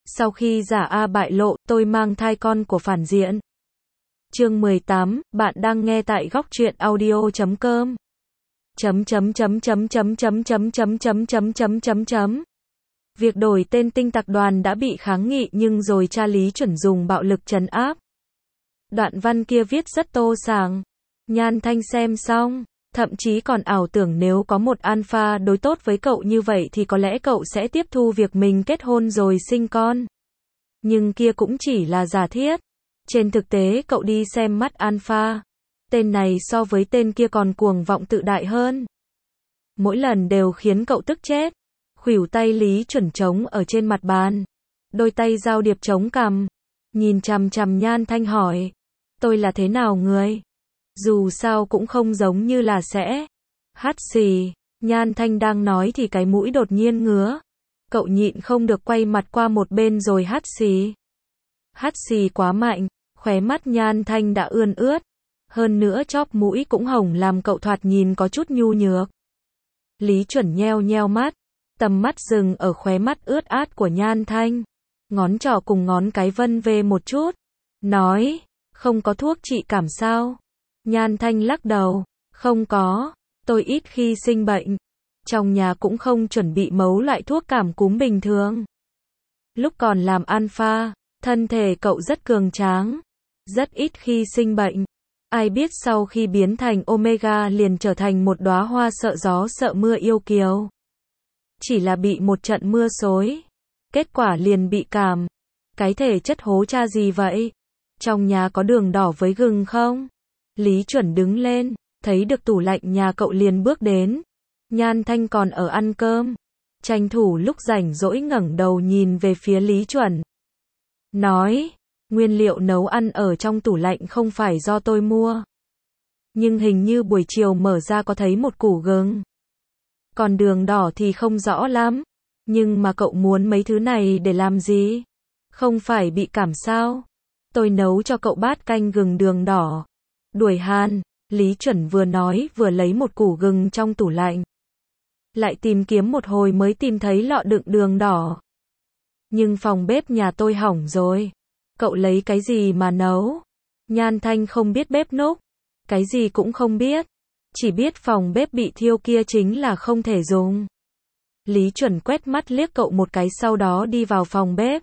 Sau khi giả A bại lộ, tôi mang thai con của phản diện. Chương 18, bạn đang nghe tại góc truyện audio.com. Việc đổi tên Tinh Tặc Đoàn đã bị kháng nghị nhưng rồi cha Lý Chuẩn dùng bạo lực trấn áp. Đoạn văn kia viết rất tô sàng. Nhan Thanh xem xong, thậm chí còn ảo tưởng nếu có một alpha đối tốt với cậu như vậy thì có lẽ cậu sẽ tiếp thu việc mình kết hôn rồi sinh con. Nhưng kia cũng chỉ là giả thiết. Trên thực tế cậu đi xem mắt alpha. Tên này so với tên kia còn cuồng vọng tự đại hơn. Mỗi lần đều khiến cậu tức chết. Khuỷu tay Lý Chuẩn trống ở trên mặt bàn. Đôi tay giao điệp chống cằm. Nhìn chằm chằm Nhan Thanh hỏi. Tôi là thế nào người? Dù sao cũng không giống như là sẽ. Hắt xì. Nhan Thanh đang nói thì cái mũi đột nhiên ngứa. Cậu nhịn không được quay mặt qua một bên rồi hắt xì. Hắt xì quá mạnh. Khóe mắt Nhan Thanh đã ươn ướt. Hơn nữa chóp mũi cũng hồng làm cậu thoạt nhìn có chút nhu nhược. Lý Chuẩn nheo nheo mắt. Tầm mắt dừng ở khóe mắt ướt át của Nhan Thanh. Ngón trỏ cùng ngón cái vân về một chút. Nói, không có thuốc trị cảm sao? Nhan Thanh lắc đầu, không có, tôi ít khi sinh bệnh. Trong nhà cũng không chuẩn bị mấu loại thuốc cảm cúm bình thường. Lúc còn làm alpha, thân thể cậu rất cường tráng, rất ít khi sinh bệnh. Ai biết sau khi biến thành omega liền trở thành một đóa hoa sợ gió sợ mưa yêu kiều. Chỉ là bị một trận mưa xối, kết quả liền bị cảm. Cái thể chất hố cha gì vậy? Trong nhà có đường đỏ với gừng không? Lý Chuẩn đứng lên, thấy được tủ lạnh nhà cậu liền bước đến. Nhan Thanh còn ở ăn cơm. Tranh thủ lúc rảnh rỗi ngẩng đầu nhìn về phía Lý Chuẩn. Nói, nguyên liệu nấu ăn ở trong tủ lạnh không phải do tôi mua. Nhưng hình như buổi chiều mở ra có thấy một củ gừng. Còn đường đỏ thì không rõ lắm. Nhưng mà cậu muốn mấy thứ này để làm gì? Không phải bị cảm sao? Tôi nấu cho cậu bát canh gừng đường đỏ. Đuổi han, Lý Chuẩn vừa nói vừa lấy một củ gừng trong tủ lạnh. Lại tìm kiếm một hồi mới tìm thấy lọ đựng đường đỏ. Nhưng phòng bếp nhà tôi hỏng rồi. Cậu lấy cái gì mà nấu? Nhan Thanh không biết bếp núc. Cái gì cũng không biết. Chỉ biết phòng bếp bị thiêu kia chính là không thể dùng. Lý Chuẩn quét mắt liếc cậu một cái sau đó đi vào phòng bếp.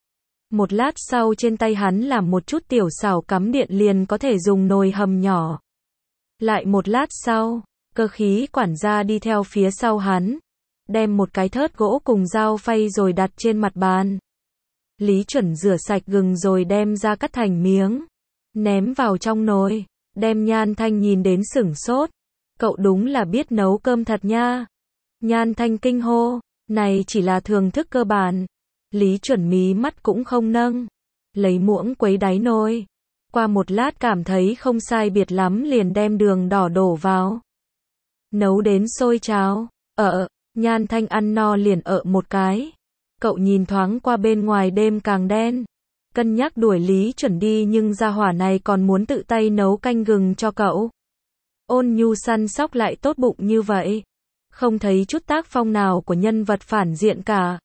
Một lát sau trên tay hắn làm một chút tiểu xảo cắm điện liền có thể dùng nồi hầm nhỏ. Lại một lát sau, cơ khí quản gia đi theo phía sau hắn. Đem một cái thớt gỗ cùng dao phay rồi đặt trên mặt bàn. Lý Chuẩn rửa sạch gừng rồi đem ra cắt thành miếng. Ném vào trong nồi. Đem Nhan Thanh nhìn đến sửng sốt. Cậu đúng là biết nấu cơm thật nha. Nhan Thanh kinh hô. Này chỉ là thưởng thức cơ bản. Lý Chuẩn mí mắt cũng không nâng. Lấy muỗng quấy đáy nồi. Qua một lát cảm thấy không sai biệt lắm liền đem đường đỏ đổ vào. Nấu đến sôi trào. Nhan Thanh ăn no liền một cái. Cậu nhìn thoáng qua bên ngoài đêm càng đen. Cân nhắc đuổi Lý Chuẩn đi nhưng gia hỏa này còn muốn tự tay nấu canh gừng cho cậu. Ôn nhu săn sóc lại tốt bụng như vậy. Không thấy chút tác phong nào của nhân vật phản diện cả.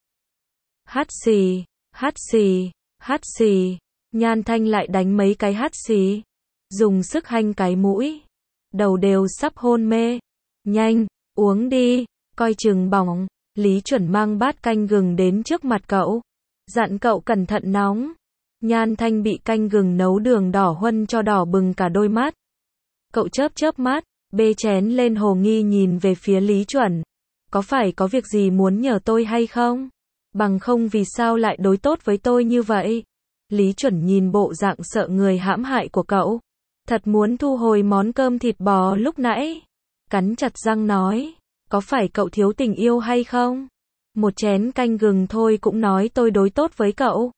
Hắt xì, hắt xì, hắt xì. Nhan Thanh lại đánh mấy cái hắt xì. Dùng sức hanh cái mũi. Đầu đều sắp hôn mê. Nhanh, uống đi, coi chừng bỏng. Lý Chuẩn mang bát canh gừng đến trước mặt cậu. Dặn cậu cẩn thận nóng. Nhan Thanh bị canh gừng nấu đường đỏ huân cho đỏ bừng cả đôi mắt. Cậu chớp chớp mắt, bê chén lên hồ nghi nhìn về phía Lý Chuẩn. Có phải có việc gì muốn nhờ tôi hay không? Bằng không vì sao lại đối tốt với tôi như vậy? Lý Chuẩn nhìn bộ dạng sợ người hãm hại của cậu. Thật muốn thu hồi món cơm thịt bò lúc nãy. Cắn chặt răng nói. Có phải cậu thiếu tình yêu hay không? Một chén canh gừng thôi cũng nói tôi đối tốt với cậu.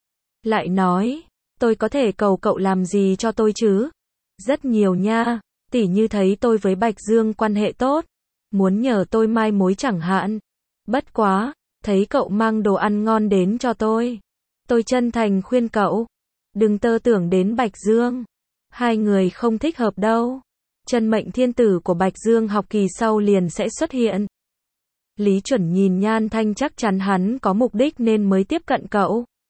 Lại nói. Tôi có thể cầu cậu làm gì cho tôi chứ? Rất nhiều nha. Tỉ như thấy tôi với Bạch Dương quan hệ tốt. Muốn nhờ tôi mai mối chẳng hạn. Bất quá. Thấy cậu mang đồ ăn ngon đến cho tôi. Tôi chân thành khuyên cậu. Đừng tơ tưởng đến Bạch Dương. Hai người không thích hợp đâu. Chân mệnh thiên tử của Bạch Dương học kỳ sau liền sẽ xuất hiện. Lý Chuẩn nhìn Nhan Thanh chắc chắn hắn có mục đích nên mới tiếp cận cậu.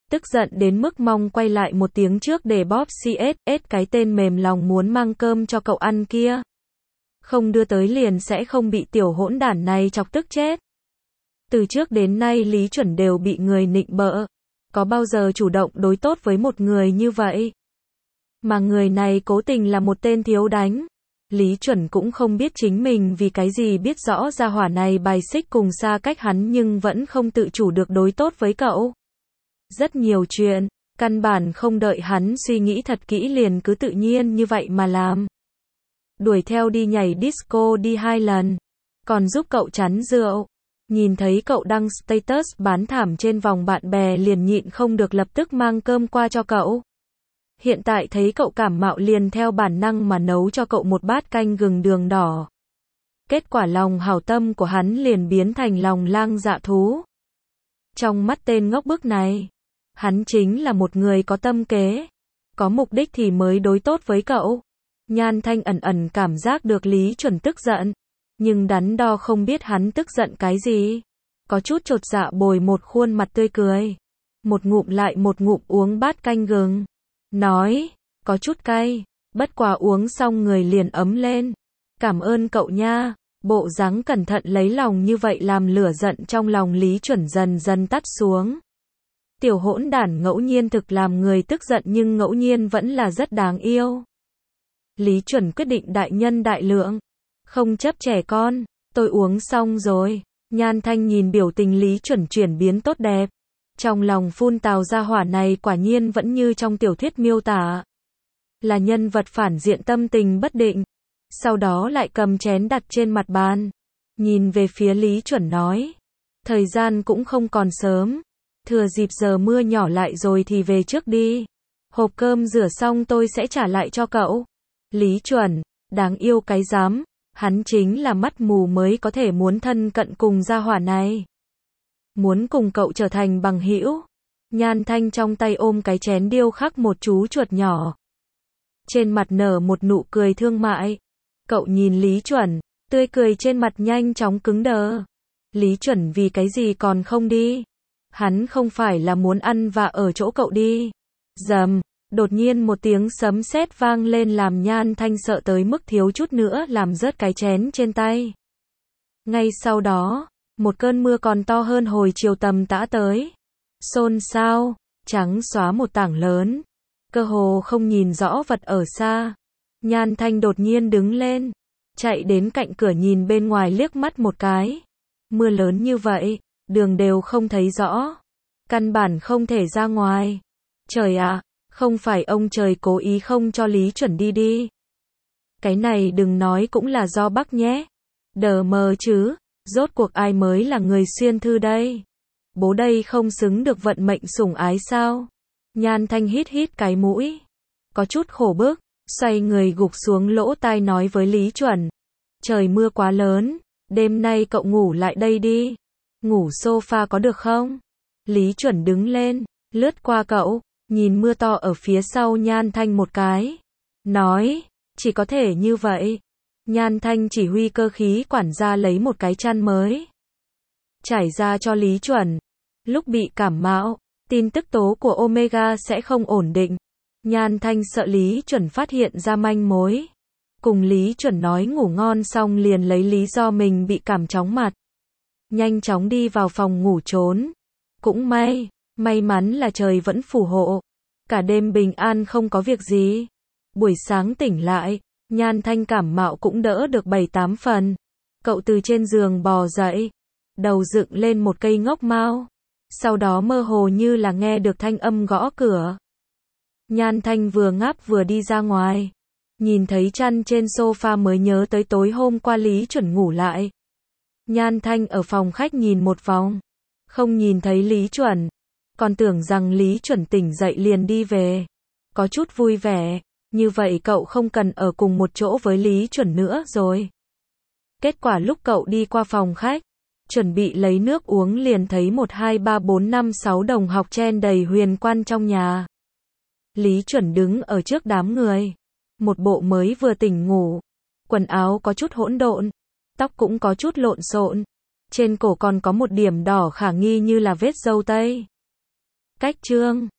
tức giận đến mức mong quay lại một tiếng trước để bóp CSS cái tên mềm lòng muốn mang cơm cho cậu ăn kia. Không đưa tới liền sẽ không bị tiểu hỗn đản này chọc tức chết. Từ trước đến nay Lý Chuẩn đều bị người nịnh bợ. Có bao giờ chủ động đối tốt với một người như vậy? Mà người này cố tình là một tên thiếu đánh. Lý Chuẩn cũng không biết chính mình vì cái gì biết rõ gia hỏa này bài xích cùng xa cách hắn nhưng vẫn không tự chủ được đối tốt với cậu. Rất nhiều chuyện, căn bản không đợi hắn suy nghĩ thật kỹ liền cứ tự nhiên như vậy mà làm. Đuổi theo đi nhảy disco đi 2 lần, còn giúp cậu chắn rượu. Nhìn thấy cậu đăng status bán thảm trên vòng bạn bè liền nhịn không được lập tức mang cơm qua cho cậu. Hiện tại thấy cậu cảm mạo liền theo bản năng mà nấu cho cậu một bát canh gừng đường đỏ. Kết quả lòng hảo tâm của hắn liền biến thành lòng lang dạ thú. Trong mắt tên ngốc bức này, hắn chính là một người có tâm kế, có mục đích thì mới đối tốt với cậu. Nhan Thanh ẩn ẩn cảm giác được Lý Chuẩn tức giận, nhưng đắn đo không biết hắn tức giận cái gì. Có chút chột dạ bồi một khuôn mặt tươi cười. Một ngụm lại một ngụm uống bát canh gừng. Nói, có chút cay, bất quá uống xong người liền ấm lên. Cảm ơn cậu nha. Bộ dáng cẩn thận lấy lòng như vậy làm lửa giận trong lòng Lý Chuẩn dần dần tắt xuống. Tiểu hỗn đản ngẫu nhiên thực làm người tức giận nhưng ngẫu nhiên vẫn là rất đáng yêu. Lý Chuẩn quyết định đại nhân đại lượng, không chấp trẻ con. Tôi uống xong rồi. Nhan Thanh nhìn biểu tình Lý Chuẩn chuyển biến tốt đẹp. Trong lòng phun tào gia hỏa này quả nhiên vẫn như trong tiểu thuyết miêu tả. Là nhân vật phản diện tâm tình bất định. Sau đó lại cầm chén đặt trên mặt bàn. Nhìn về phía Lý Chuẩn nói. Thời gian cũng không còn sớm. Thừa dịp giờ mưa nhỏ lại rồi thì về trước đi. Hộp cơm rửa xong tôi sẽ trả lại cho cậu. Lý Chuẩn, đáng yêu cái dám. Hắn chính là mắt mù mới có thể muốn thân cận cùng gia hỏa này. Muốn cùng cậu trở thành bằng hữu. Nhan Thanh trong tay ôm cái chén điêu khắc một chú chuột nhỏ. Trên mặt nở một nụ cười thương mại. Cậu nhìn Lý Chuẩn, tươi cười trên mặt nhanh chóng cứng đờ. Lý Chuẩn vì cái gì còn không đi? Hắn không phải là muốn ăn và ở chỗ cậu đi. Rầm, đột nhiên một tiếng sấm sét vang lên làm Nhan Thanh sợ tới mức thiếu chút nữa làm rớt cái chén trên tay. Ngay sau đó, một cơn mưa còn to hơn hồi chiều tầm tã tới. Xôn xao, trắng xóa một tảng lớn. Cơ hồ không nhìn rõ vật ở xa. Nhan Thanh đột nhiên đứng lên, chạy đến cạnh cửa nhìn bên ngoài liếc mắt một cái. Mưa lớn như vậy, đường đều không thấy rõ. Căn bản không thể ra ngoài. Trời ạ, không phải ông trời cố ý không cho Lý Chuẩn đi đi. Cái này đừng nói cũng là do Bắc nhé. Đờ mờ chứ, rốt cuộc ai mới là người xuyên thư đây? Bố đây không xứng được vận mệnh sủng ái sao? Nhan Thanh hít hít cái mũi. Có chút khổ bức, xoay người gục xuống lỗ tai nói với Lý Chuẩn. Trời mưa quá lớn, đêm nay cậu ngủ lại đây đi. Ngủ sofa có được không? Lý Chuẩn đứng lên, lướt qua cậu, nhìn mưa to ở phía sau Nhan Thanh một cái. Nói, chỉ có thể như vậy. Nhan Thanh chỉ huy cơ khí quản gia lấy một cái chăn mới. Trải ra cho Lý Chuẩn. Lúc bị cảm mạo, tin tức tố của Omega sẽ không ổn định. Nhan Thanh sợ Lý Chuẩn phát hiện ra manh mối. Cùng Lý Chuẩn nói ngủ ngon xong liền lấy lý do mình bị cảm chóng mặt. Nhanh chóng đi vào phòng ngủ trốn. Cũng may mắn là trời vẫn phù hộ. Cả đêm bình an không có việc gì. Buổi sáng tỉnh lại, Nhan Thanh cảm mạo cũng đỡ được 7-8 phần. Cậu từ trên giường bò dậy, đầu dựng lên một cây ngốc mao. Sau đó mơ hồ như là nghe được thanh âm gõ cửa. Nhan Thanh vừa ngáp vừa đi ra ngoài. Nhìn thấy chăn trên sofa mới nhớ tới tối hôm qua Lý Chuẩn ngủ lại. Nhan Thanh ở phòng khách nhìn một vòng. Không nhìn thấy Lý Chuẩn. Còn tưởng rằng Lý Chuẩn tỉnh dậy liền đi về. Có chút vui vẻ. Như vậy cậu không cần ở cùng một chỗ với Lý Chuẩn nữa rồi. Kết quả lúc cậu đi qua phòng khách, chuẩn bị lấy nước uống liền thấy 1, 2, 3, 4, 5, 6 đồng học chen đầy huyền quan trong nhà. Lý Chuẩn đứng ở trước đám người. Một bộ mới vừa tỉnh ngủ. Quần áo có chút hỗn độn. Tóc cũng có chút lộn xộn. Trên cổ còn có một điểm đỏ khả nghi như là vết râu tây. Cách chương